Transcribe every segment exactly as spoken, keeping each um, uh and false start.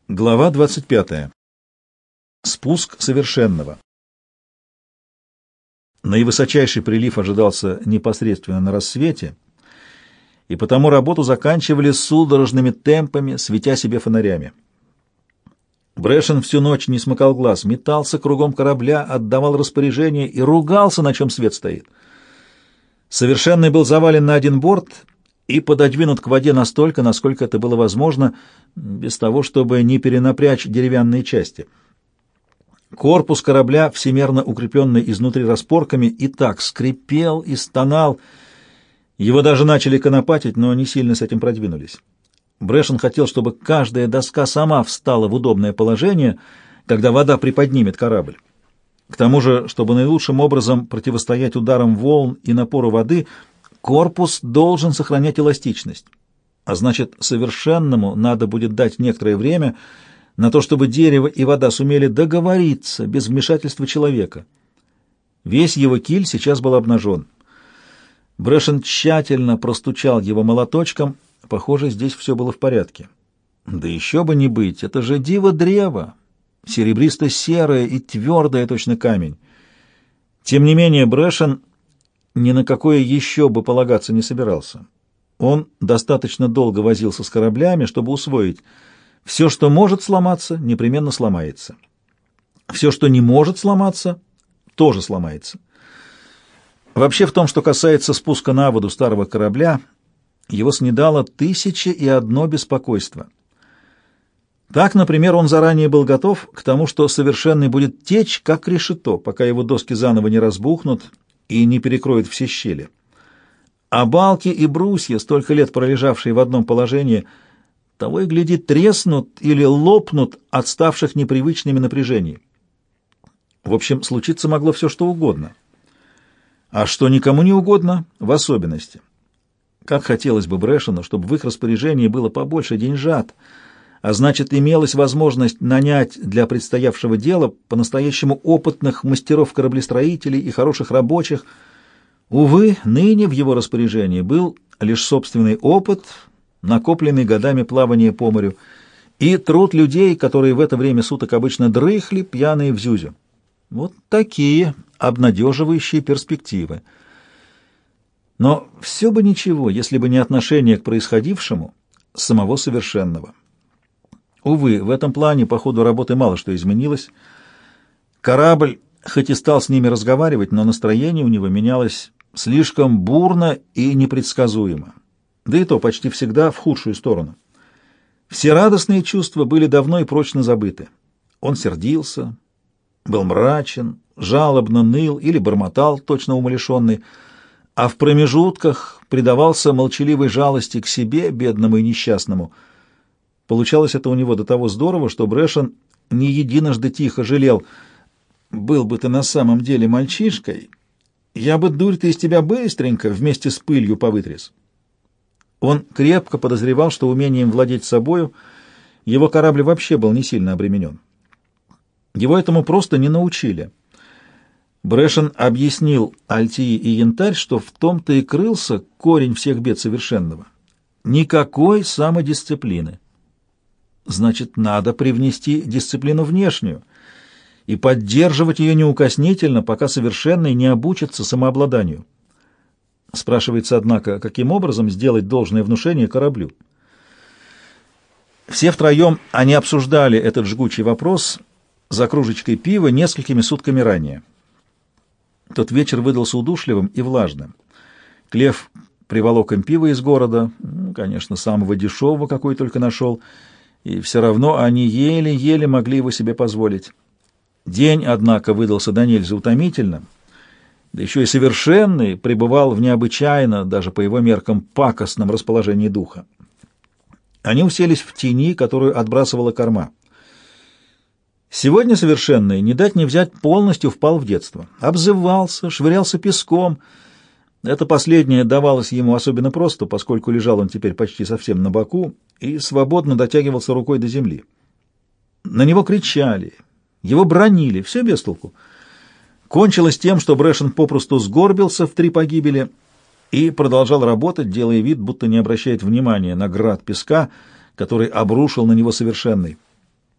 Глава двадцать пятая. Спуск совершенного. Наивысочайший прилив ожидался непосредственно на рассвете, и потому работу заканчивали судорожными темпами, светя себе фонарями. Брэшен всю ночь не смыкал глаз, метался кругом корабля, отдавал распоряжения и ругался, на чем свет стоит. Совершенный был завален на один борт и пододвинут к воде настолько, насколько это было возможно, без того, чтобы не перенапрячь деревянные части. Корпус корабля, всемерно укрепленный изнутри распорками, и так скрипел и стонал. Его даже начали конопатить, но не сильно с этим продвинулись. Брэшен хотел, чтобы каждая доска сама встала в удобное положение, когда вода приподнимет корабль. К тому же, чтобы наилучшим образом противостоять ударам волн и напору воды, корпус должен сохранять эластичность. А значит, совершенному надо будет дать некоторое время на то, чтобы дерево и вода сумели договориться без вмешательства человека. Весь его киль сейчас был обнажен. Брэшен тщательно простучал его молоточком. Похоже, здесь все было в порядке. Да еще бы не быть, это же диво-древо, серебристо-серое и твердое, точно камень. Тем не менее, Брэшен ни на какое еще бы полагаться не собирался. Он достаточно долго возился с кораблями, чтобы усвоить: все, что может сломаться, непременно сломается. Все, что не может сломаться, тоже сломается. Вообще, в том, что касается спуска на воду старого корабля, его снедало тысяча и одно беспокойство. Так, например, он заранее был готов к тому, что совершенный будет течь, как решето, пока его доски заново не разбухнут и не перекроют все щели. А балки и брусья, столько лет пролежавшие в одном положении, того и гляди, треснут или лопнут от ставших непривычными напряжений. В общем, случиться могло все, что угодно. А что никому не угодно, в особенности. Как хотелось бы Брэшену, чтобы в их распоряжении было побольше деньжат, а значит, имелась возможность нанять для предстоявшего дела по-настоящему опытных мастеров-кораблестроителей и хороших рабочих. Увы, ныне в его распоряжении был лишь собственный опыт, накопленный годами плавания по морю, и труд людей, которые в это время суток обычно дрыхли, пьяные в зюзю. Вот такие обнадеживающие перспективы. Но все бы ничего, если бы не отношение к происходившему самого совершенного. Увы, в этом плане по ходу работы мало что изменилось. Корабль хоть и стал с ними разговаривать, но настроение у него менялось слишком бурно и непредсказуемо, да и то почти всегда в худшую сторону. Все радостные чувства были давно и прочно забыты. Он сердился, был мрачен, жалобно ныл или бормотал, точно умалишенный, а в промежутках предавался молчаливой жалости к себе, бедному и несчастному. Получалось это у него до того здорово, что Брэшен не единожды тихо жалел: «Был бы ты на самом деле мальчишкой, я бы, дурь-то, из тебя быстренько вместе с пылью повытряс». Он крепко подозревал, что умением владеть собою его корабль вообще был не сильно обременен. Его этому просто не научили. Брэшен объяснил Альтии и Янтарь, что в том-то и крылся корень всех бед совершенного. Никакой самодисциплины. Значит, надо привнести дисциплину внешнюю и поддерживать ее неукоснительно, пока совершенный не обучится самообладанию. Спрашивается, однако, каким образом сделать должное внушение кораблю? Все втроем они обсуждали этот жгучий вопрос за кружечкой пива несколькими сутками ранее. Тот вечер выдался удушливым и влажным. Клев приволок им пиво из города, конечно, самого дешевого, какой только нашел, и все равно они еле-еле могли его себе позволить. День, однако, выдался до нельзя утомительным, да еще и совершенный пребывал в необычайно, даже по его меркам, пакостном расположении духа. Они уселись в тени, которую отбрасывала корма. Сегодня совершенный, не дать не взять, полностью впал в детство. Обзывался, швырялся песком. Это последнее давалось ему особенно просто, поскольку лежал он теперь почти совсем на боку и свободно дотягивался рукой до земли. На него кричали, его бранили, все без толку. Кончилось тем, что Брэшен попросту сгорбился в три погибели и продолжал работать, делая вид, будто не обращает внимания на град песка, который обрушил на него совершенный.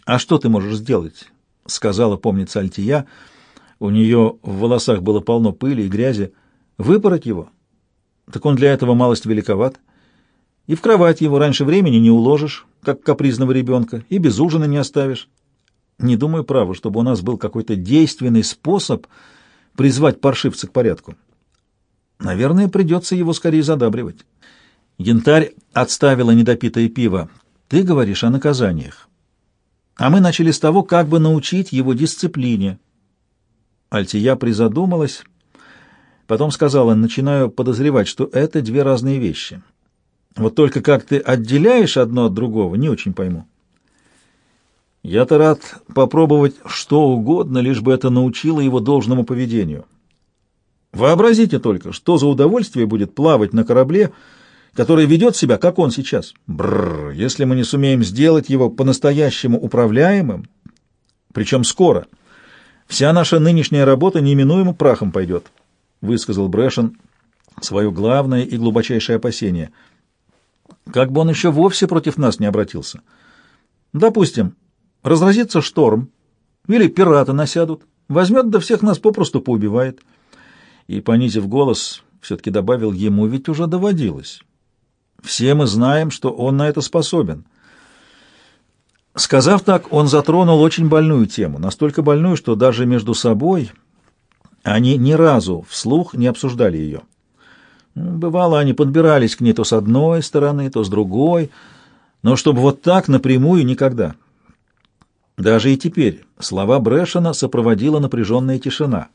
«А что ты можешь сделать?» — сказала, помнится, Альтия. У нее в волосах было полно пыли и грязи. «Выпороть его? Так он для этого малость великоват. И в кровать его раньше времени не уложишь, как капризного ребенка, и без ужина не оставишь. Не думаю, право, чтобы у нас был какой-то действенный способ призвать паршивца к порядку. Наверное, придется его скорее задабривать». Янтарь отставила недопитое пиво. «Ты говоришь о наказаниях. А мы начали с того, как бы научить его дисциплине». Альтия призадумалась, потом сказала: «Начинаю подозревать, что это две разные вещи. Вот только как ты отделяешь одно от другого, не очень пойму». «Я-то рад попробовать что угодно, лишь бы это научило его должному поведению. Вообразите только, что за удовольствие будет плавать на корабле, который ведет себя, как он сейчас. Бррр, если мы не сумеем сделать его по-настоящему управляемым, причем скоро, вся наша нынешняя работа неминуемо прахом пойдет», — высказал Брэшен свое главное и глубочайшее опасение. «Как бы он еще вовсе против нас не обратился. Допустим, разразится шторм, или пираты насядут, возьмет да всех нас попросту поубивает». И, понизив голос, все-таки добавил: «Ему ведь уже доводилось. Все мы знаем, что он на это способен». Сказав так, он затронул очень больную тему, настолько больную, что даже между собой они ни разу вслух не обсуждали ее. Бывало, они подбирались к ней то с одной стороны, то с другой, но чтобы вот так напрямую — никогда. Даже и теперь слова Брэшена сопроводила напряженная тишина.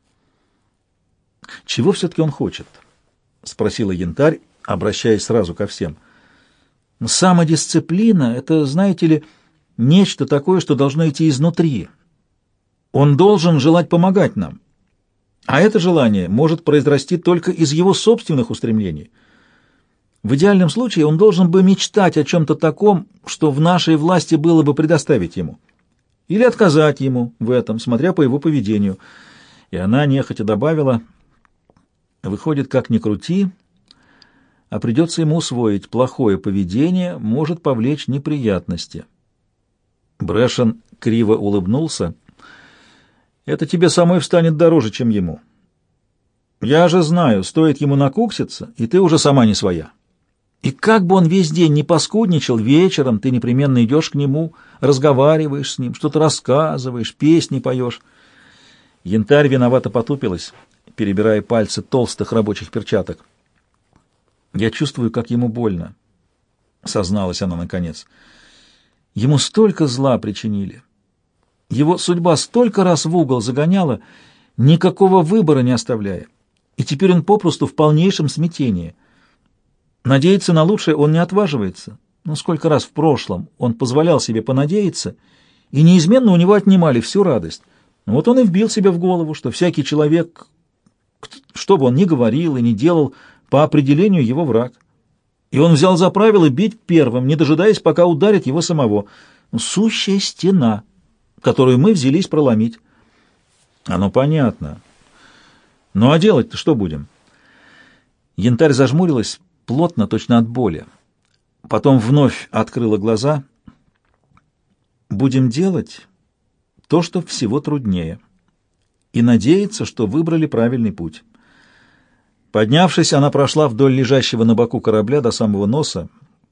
«Чего все-таки он хочет?» — спросила Янтарь, обращаясь сразу ко всем. «Самодисциплина — это, знаете ли, нечто такое, что должно идти изнутри. Он должен желать помогать нам, а это желание может произрасти только из его собственных устремлений. В идеальном случае он должен бы мечтать о чем-то таком, что в нашей власти было бы предоставить ему, или отказать ему в этом, смотря по его поведению». И она нехотя добавила: «Выходит, как ни крути, а придется ему усвоить, плохое поведение может повлечь неприятности». Брэшен криво улыбнулся. «Это тебе самой встанет дороже, чем ему. Я же знаю, стоит ему накукситься, и ты уже сама не своя. И как бы он весь день не паскудничал, вечером ты непременно идешь к нему, разговариваешь с ним, что-то рассказываешь, песни поешь». Янтарь виновато потупилась, перебирая пальцы толстых рабочих перчаток. «Я чувствую, как ему больно», — созналась она наконец. «Ему столько зла причинили. Его судьба столько раз в угол загоняла, никакого выбора не оставляя. И теперь он попросту в полнейшем смятении. Надеяться на лучшее он не отваживается. Но сколько раз в прошлом он позволял себе понадеяться, и неизменно у него отнимали всю радость. Вот он и вбил себе в голову, что всякий человек, что бы он ни говорил и ни делал, по определению его враг. И он взял за правило бить первым, не дожидаясь, пока ударит его самого. Сущая стена, которую мы взялись проломить». «Оно понятно. Ну а делать-то что будем?» Янтарь зажмурилась плотно, точно от боли. Потом вновь открыла глаза. «Будем делать то, что всего труднее, и надеяться, что выбрали правильный путь». Поднявшись, она прошла вдоль лежащего на боку корабля до самого носа,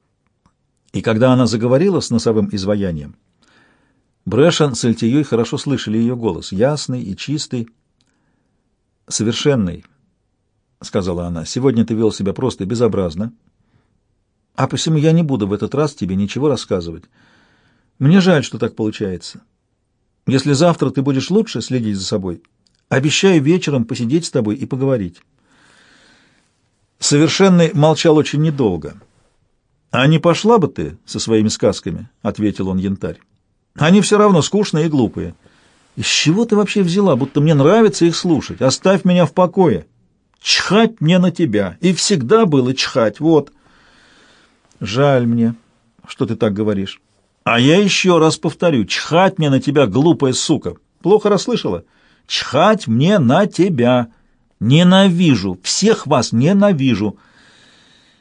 и когда она заговорила с носовым изваянием, Брэшен с Альтией хорошо слышали ее голос, ясный и чистый. «Совершенный», — сказала она, — «сегодня ты вел себя просто безобразно, а посему я не буду в этот раз тебе ничего рассказывать. Мне жаль, что так получается. Если завтра ты будешь лучше следить за собой, обещаю вечером посидеть с тобой и поговорить». Совершенный молчал очень недолго. «А не пошла бы ты со своими сказками?» — ответил он Янтарь. «Они все равно скучные и глупые. Из чего ты вообще взяла, будто мне нравится их слушать? Оставь меня в покое. Чхать мне на тебя. И всегда было чхать, вот». «Жаль мне, что ты так говоришь. А я еще раз повторю, чхать мне на тебя, глупая сука. Плохо расслышала? Чхать мне на тебя. Ненавижу, всех вас ненавижу».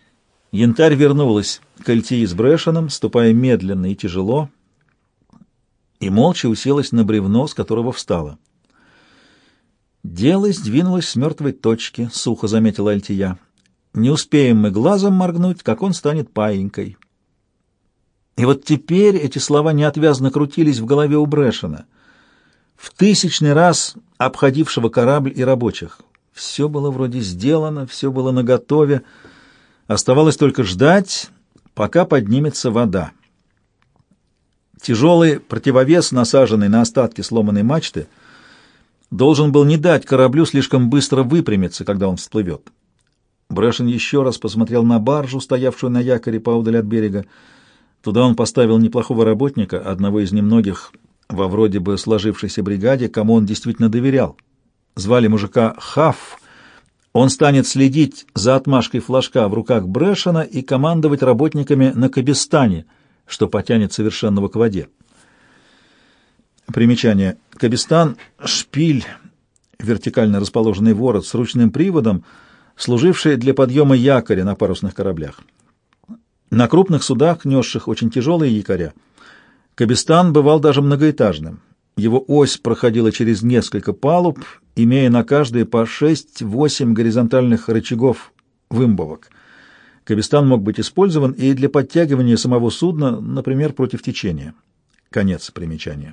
Янтарь вернулась к Альтии с Брэшеном, ступая медленно и тяжело. и молча уселась на бревно, с которого встала. «Дело сдвинулось с мертвой точки», — сухо заметила Альтия. «Не успеем мы глазом моргнуть, как он станет паинькой». И вот теперь эти слова неотвязно крутились в голове у Брэшена, в тысячный раз обходившего корабль и рабочих. Все было вроде сделано, все было наготове. Оставалось только ждать, пока поднимется вода. Тяжелый противовес, насаженный на остатки сломанной мачты, должен был не дать кораблю слишком быстро выпрямиться, когда он всплывет. Брэшен еще раз посмотрел на баржу, стоявшую на якоре поодаль от берега. Туда он поставил неплохого работника, одного из немногих во вроде бы сложившейся бригаде, кому он действительно доверял. Звали мужика Хафф. Он станет следить за отмашкой флажка в руках Брэшена и командовать работниками на Кабистане, что потянет совершенного к воде. Примечание. Кабистан — шпиль, вертикально расположенный ворот с ручным приводом, служивший для подъема якоря на парусных кораблях. На крупных судах, несших очень тяжелые якоря, Кабистан бывал даже многоэтажным. Его ось проходила через несколько палуб, имея на каждой по шесть-восемь горизонтальных рычагов вымбовок. Кабистан мог быть использован и для подтягивания самого судна, например, против течения. Конец примечания.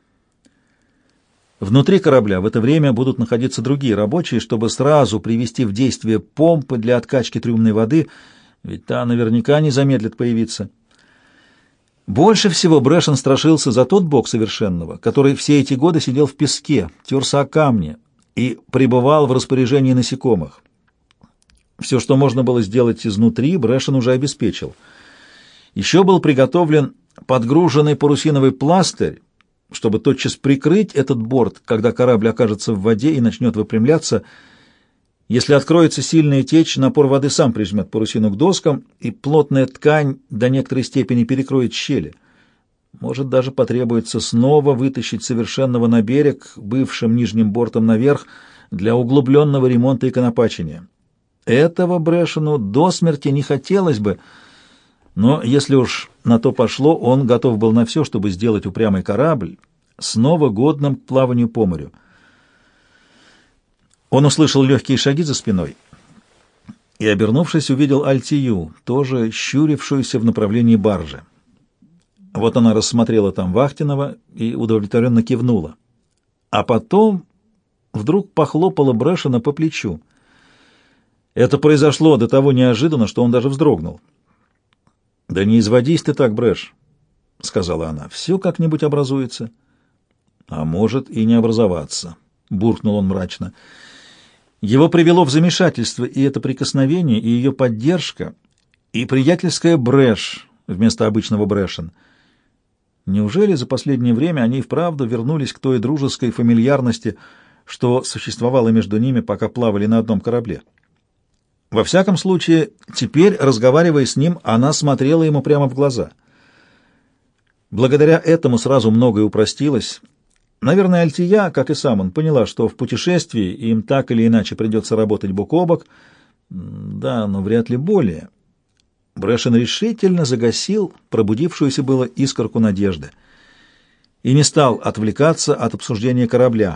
Внутри корабля в это время будут находиться другие рабочие, чтобы сразу привести в действие помпы для откачки трюмной воды, ведь та наверняка не замедлит появиться. Больше всего Брэшен страшился за тот бог совершенного, который все эти годы сидел в песке, терся о камни и пребывал в распоряжении насекомых. Все, что можно было сделать изнутри, Брэшен уже обеспечил. Еще был приготовлен подгруженный парусиновый пластырь, чтобы тотчас прикрыть этот борт, когда корабль окажется в воде и начнет выпрямляться. Если откроется сильная течь, напор воды сам прижмет парусину к доскам, и плотная ткань до некоторой степени перекроет щели. Может, даже потребуется снова вытащить совершенного на берег, бывшим нижним бортом наверх, для углубленного ремонта и конопачения. Этого Брэшену до смерти не хотелось бы, но если уж на то пошло, он готов был на все, чтобы сделать упрямый корабль снова годным к плаванию по морю. Он услышал легкие шаги за спиной и, обернувшись, увидел Альтию, тоже щурившуюся в направлении баржи. Вот она рассмотрела там вахтенного и удовлетворенно кивнула. А потом вдруг похлопала Брэшена по плечу. Это произошло до того неожиданно, что он даже вздрогнул. «Да не изводись ты так, Брэш», — сказала она, — «все как-нибудь образуется». «А может и не образоваться», — буркнул он мрачно. Его привело в замешательство и это прикосновение, и ее поддержка, и приятельская Брэш вместо обычного Брэшен. Неужели за последнее время они и вправду вернулись к той дружеской фамильярности, что существовало между ними, пока плавали на одном корабле? Во всяком случае, теперь, разговаривая с ним, она смотрела ему прямо в глаза. Благодаря этому сразу многое упростилось. Наверное, Альтия, как и сам он, поняла, что в путешествии им так или иначе придется работать бок о бок. Да, но вряд ли более. Брэшен решительно загасил пробудившуюся было искорку надежды и не стал отвлекаться от обсуждения корабля.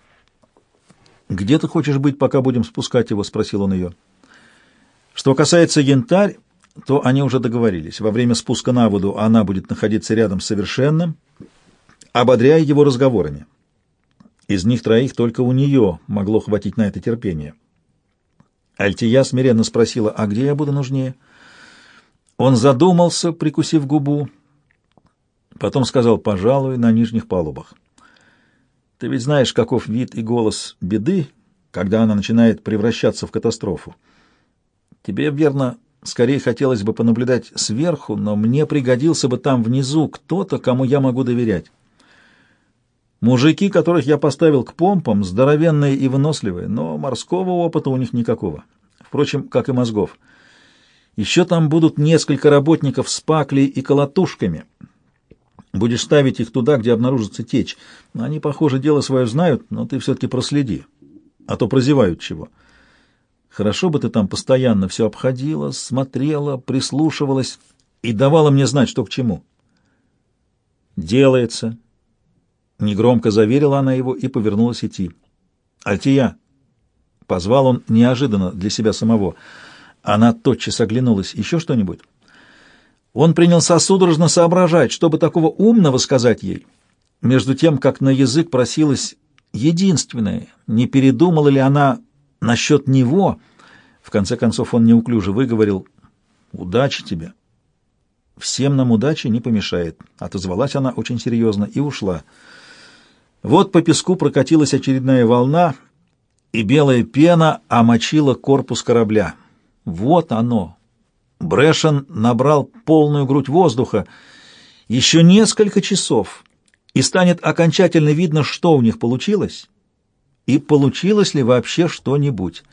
«Где ты хочешь быть, пока будем спускать его?» — спросил он ее. Что касается Янтарь, то они уже договорились. Во время спуска на воду она будет находиться рядом с Совершенным, ободряя его разговорами. Из них троих только у нее могло хватить на это терпение. Альтия смиренно спросила, а где я буду нужнее? Он задумался, прикусив губу, потом сказал, пожалуй, на нижних палубах. Ты ведь знаешь, каков вид и голос беды, когда она начинает превращаться в катастрофу. Тебе, верно, скорее хотелось бы понаблюдать сверху, но мне пригодился бы там внизу кто-то, кому я могу доверять. Мужики, которых я поставил к помпам, здоровенные и выносливые, но морского опыта у них никакого. Впрочем, как и мозгов. Еще там будут несколько работников с паклей и колотушками. Будешь ставить их туда, где обнаружится течь. Они, похоже, дело свое знают, но ты все-таки проследи, а то прозевают чего. Хорошо бы ты там постоянно все обходила, смотрела, прислушивалась и давала мне знать, что к чему. Делается. Негромко заверила она его и повернулась идти. «Альтия!» — позвал он неожиданно для себя самого. Она тотчас оглянулась. «Еще что-нибудь?» Он принялся судорожно соображать, чтобы такого умного сказать ей. Между тем, как на язык просилась единственное, не передумала ли она насчет него. В конце концов он неуклюже выговорил: «Удачи тебе». «Всем нам удачи не помешает», — отозвалась она очень серьезно и ушла. Вот по песку прокатилась очередная волна, и белая пена омочила корпус корабля. Вот оно. Брэшен набрал полную грудь воздуха. Еще несколько часов, и станет окончательно видно, что у них получилось, и получилось ли вообще что-нибудь.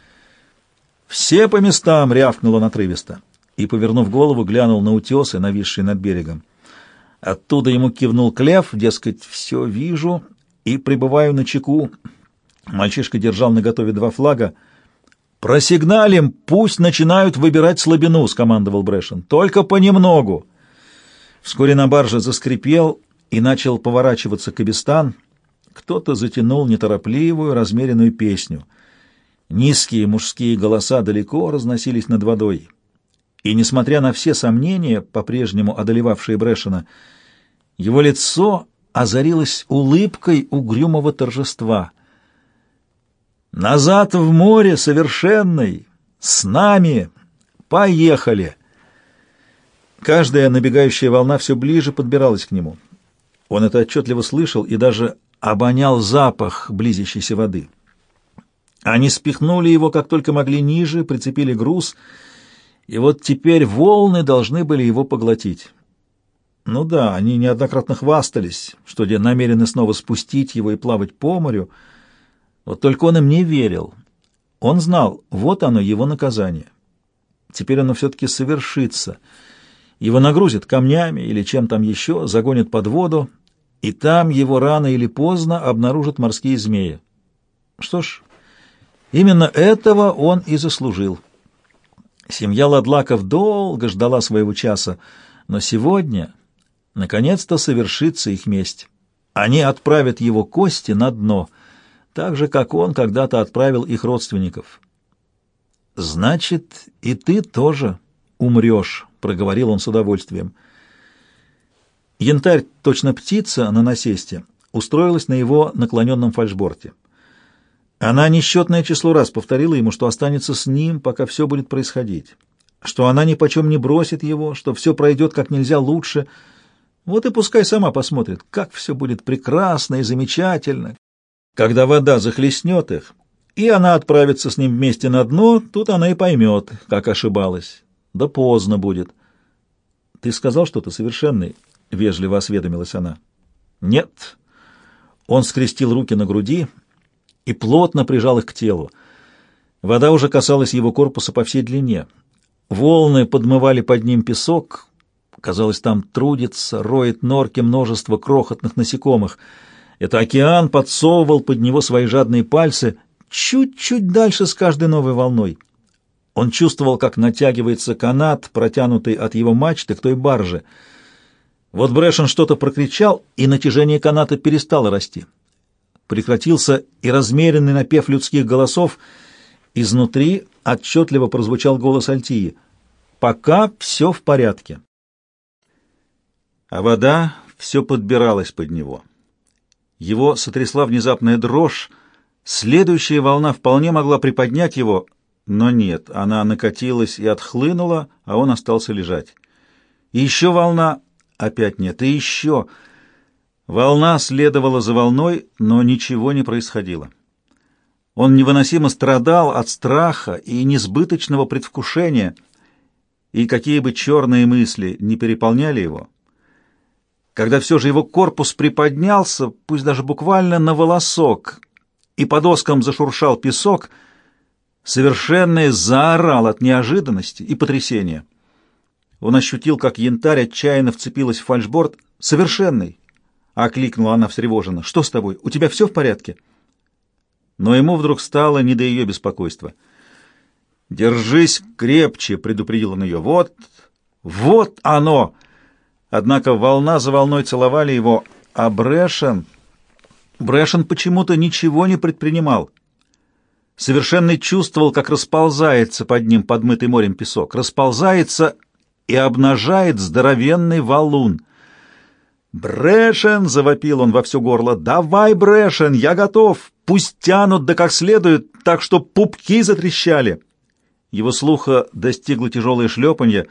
«Все по местам!» — рявкнул он отрывисто, и, повернув голову, глянул на утесы, нависшие над берегом. Оттуда ему кивнул Клев, дескать, «все вижу и пребываю на чеку». Мальчишка держал наготове два флага. «Просигналим, пусть начинают выбирать слабину», — скомандовал Брэшен. «Только понемногу». Вскоре на барже заскрипел и начал поворачиваться кабестан. Кто-то затянул неторопливую, размеренную песню. Низкие мужские голоса далеко разносились над водой. И, несмотря на все сомнения, по-прежнему одолевавшие Брэшена, его лицо озарилось улыбкой угрюмого торжества. «Назад в море, совершенный! С нами! Поехали!» Каждая набегающая волна все ближе подбиралась к нему. Он это отчетливо слышал и даже обонял запах близящейся воды. Они спихнули его, как только могли, ниже, прицепили груз, и вот теперь волны должны были его поглотить. Ну да, они неоднократно хвастались, что где намерены снова спустить его и плавать по морю. Вот только он им не верил. Он знал, вот оно, его наказание. Теперь оно все-таки совершится. Его нагрузят камнями или чем там еще, загонят под воду, и там его рано или поздно обнаружат морские змеи. Что ж, именно этого он и заслужил. Семья Ладлаков долго ждала своего часа, но сегодня, наконец-то, совершится их месть. Они отправят его кости на дно, так же, как он когда-то отправил их родственников. «Значит, и ты тоже умрешь», — проговорил он с удовольствием. Янтарь, точно птица на насесте, устроилась на его наклоненном фальшборте. Она несчетное число раз повторила ему, что останется с ним, пока все будет происходить, что она ни почем не бросит его, что все пройдет как нельзя лучше. Вот и пускай сама посмотрит, как все будет прекрасно и замечательно. Когда вода захлестнет их, и она отправится с ним вместе на дно, тут она и поймет, как ошибалась. Да поздно будет. — Ты сказал что-то, совершенный? — вежливо осведомилась она. — Нет. Он скрестил руки на груди и плотно прижал их к телу. Вода уже касалась его корпуса по всей длине. Волны подмывали под ним песок. Казалось, там трудится, роет норки множество крохотных насекомых. Это океан подсовывал под него свои жадные пальцы чуть-чуть дальше с каждой новой волной. Он чувствовал, как натягивается канат, протянутый от его мачты к той барже. Вот Брэшен что-то прокричал, и натяжение каната перестало расти. Прекратился и размеренный напев людских голосов. Изнутри отчетливо прозвучал голос Альтии. «Пока все в порядке». А вода все подбиралась под него. Его сотрясла внезапная дрожь. Следующая волна вполне могла приподнять его, но нет, она накатилась и отхлынула, а он остался лежать. И еще волна, опять нет, и еще... Волна следовала за волной, но ничего не происходило. Он невыносимо страдал от страха и несбыточного предвкушения, и какие бы черные мысли не переполняли его, когда все же его корпус приподнялся, пусть даже буквально на волосок, и по доскам зашуршал песок, совершенный заорал от неожиданности и потрясения. Он ощутил, как янтарь отчаянно вцепилась в фальшборд. «Совершенный!» — окликнула она встревоженно. «Что с тобой? У тебя все в порядке?» Но ему вдруг стало не до ее беспокойства. «Держись крепче!» — предупредил он ее. «Вот, вот оно!» Однако волна за волной целовали его, а Брэшен Брэшен почему-то ничего не предпринимал. Совершенный чувствовал, как расползается под ним подмытый морем песок, расползается и обнажает здоровенный валун. «Брэшен!» — завопил он во все горло. «Давай, Брэшен, я готов! Пусть тянут да как следует, так что пупки затрещали!» Его слуха достигло тяжелое шлепанье.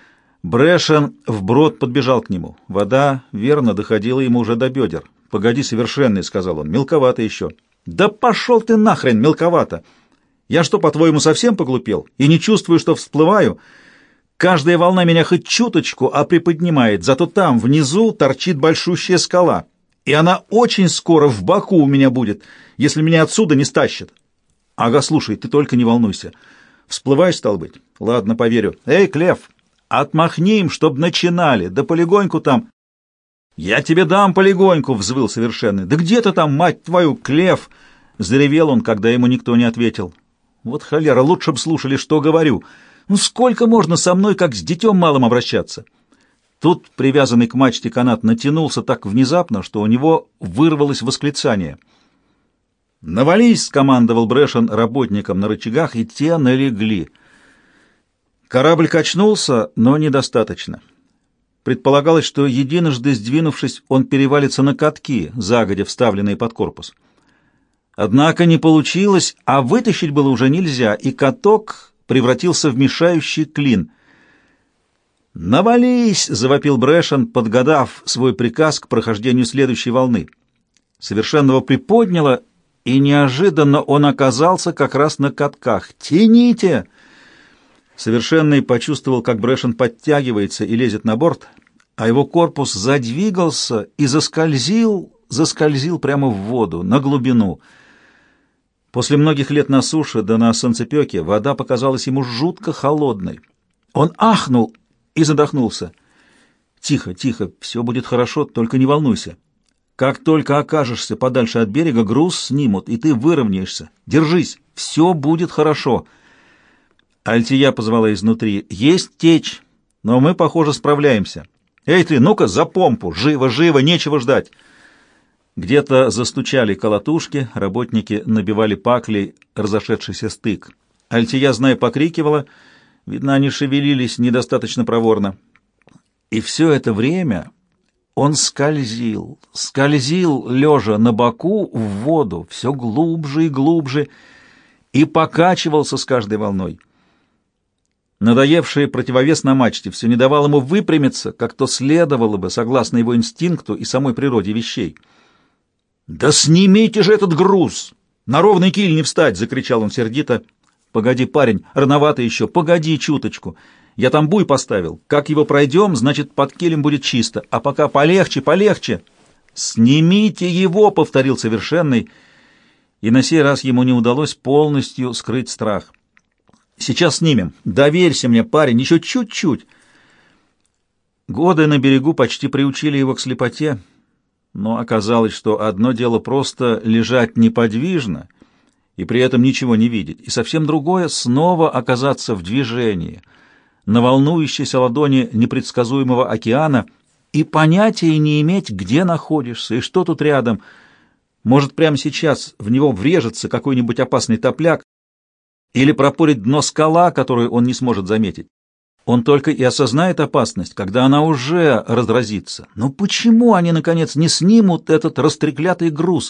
Брэшен вброд подбежал к нему. Вода, верно, доходила ему уже до бедер. «Погоди, Совершенный!» — сказал он. «Мелковато еще!» «Да пошел ты нахрен, мелковато! Я что, по-твоему, совсем поглупел? И не чувствую, что всплываю? Каждая волна меня хоть чуточку, а приподнимает, зато там, внизу, торчит большущая скала, и она очень скоро в боку у меня будет, если меня отсюда не стащат». «Ага, слушай, ты только не волнуйся. Всплываешь, стал быть? Ладно, поверю. Эй, Клев, отмахни им, чтоб начинали, да полегоньку там». «Я тебе дам полегоньку!» — взвыл Совершенный. «Да где ты там, мать твою, Клев?» — заревел он, когда ему никто не ответил. «Вот холера, лучше б слушали, что говорю. Ну сколько можно со мной, как с детем малым, обращаться?» Тут привязанный к мачте канат натянулся так внезапно, что у него вырвалось восклицание. «Навались!» — скомандовал Брэшен работникам на рычагах, и те налегли. Корабль качнулся, но недостаточно. Предполагалось, что, единожды сдвинувшись, он перевалится на катки, загодя вставленные под корпус. Однако не получилось, а вытащить было уже нельзя, и каток превратился в мешающий клин. «Навались!» — завопил Брэшен, подгадав свой приказ к прохождению следующей волны. Совершенного приподняло, и неожиданно он оказался как раз на катках. «Тяните!» Совершенный почувствовал, как Брэшен подтягивается и лезет на борт, а его корпус задвигался и заскользил, заскользил прямо в воду, на глубину. После многих лет на суше, да на солнцепеке, вода показалась ему жутко холодной. Он ахнул и задохнулся. «Тихо, тихо, все будет хорошо, только не волнуйся. Как только окажешься подальше от берега, груз снимут, и ты выровняешься. Держись, все будет хорошо». Альтия позвала изнутри. «Есть течь, но мы, похоже, справляемся. Эй ты, ну-ка, за помпу! Живо, живо, нечего ждать!» Где-то застучали колотушки, работники набивали паклей разошедшийся стык. Альтия, зная, покрикивала. Видно, они шевелились недостаточно проворно. И все это время он скользил, скользил, лежа на боку в воду, все глубже и глубже, и покачивался с каждой волной. Надоевший противовес на мачте все не давал ему выпрямиться, как то следовало бы, согласно его инстинкту и самой природе вещей. «Да снимите же этот груз! На ровный киль не встать!» — закричал он сердито. «Погоди, парень, рановато еще, погоди чуточку. Я там буй поставил. Как его пройдем, значит, под килем будет чисто. А пока полегче, полегче!» «Снимите его!» — повторил Совершенный, и на сей раз ему не удалось полностью скрыть страх. «Сейчас снимем. Доверься мне, парень, еще чуть-чуть». Годы на берегу почти приучили его к слепоте, но оказалось, что одно дело просто лежать неподвижно и при этом ничего не видеть, и совсем другое — снова оказаться в движении, на волнующейся ладони непредсказуемого океана, и понятия не иметь, где находишься и что тут рядом. Может, прямо сейчас в него врежется какой-нибудь опасный топляк, или пропорит дно скала, которую он не сможет заметить. Он только и осознает опасность, когда она уже разразится. Но почему они, наконец, не снимут этот растреклятый груз?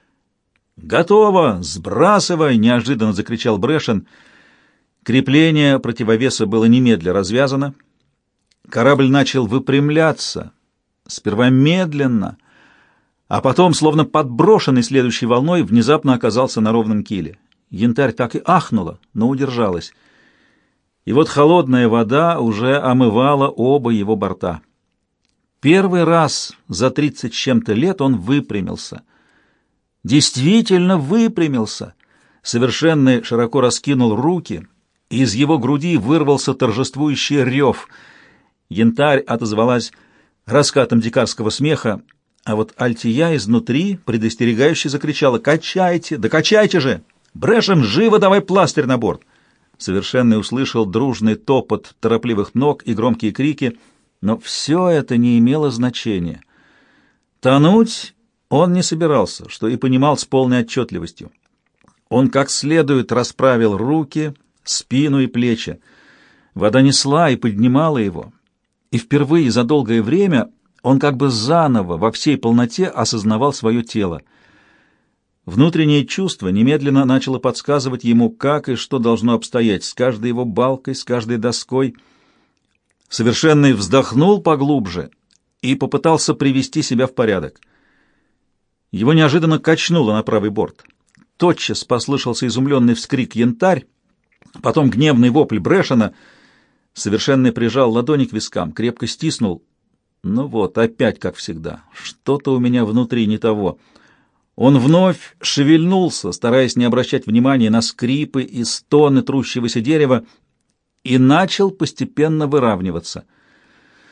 «Готово! Сбрасывай!» — неожиданно закричал Брэшен. Крепление противовеса было немедля развязано. Корабль начал выпрямляться, сперва медленно, а потом, словно подброшенный следующей волной, внезапно оказался на ровном киле. Янтарь так и ахнула, но удержалась. И вот холодная вода уже омывала оба его борта. Первый раз за тридцать с чем-то лет он выпрямился. Действительно выпрямился. Совершенный широко раскинул руки, и из его груди вырвался торжествующий рев. Янтарь отозвалась раскатом дикарского смеха, а вот Альтия изнутри предостерегающе закричала: «Качайте! Да качайте же! Брэшен, живо давай пластырь на борт!» Совершенный услышал дружный топот торопливых ног и громкие крики, но все это не имело значения. Тонуть Он не собирался, что и понимал с полной отчетливостью. Он как следует расправил руки, спину и плечи. Вода несла и поднимала его. И впервые за долгое время он как бы заново во всей полноте осознавал свое тело. Внутреннее чувство немедленно начало подсказывать ему, как и что должно обстоять с каждой его балкой, с каждой доской. Совершенный вздохнул поглубже и попытался привести себя в порядок. Его неожиданно качнуло на правый борт. Тотчас послышался изумленный вскрик «Янтарь», потом гневный вопль Брэшена. Совершенный прижал ладони к вискам, крепко стиснул. Ну вот, опять как всегда. Что-то у меня внутри не того. Он вновь шевельнулся, стараясь не обращать внимания на скрипы и стоны трущегося дерева, и начал постепенно выравниваться.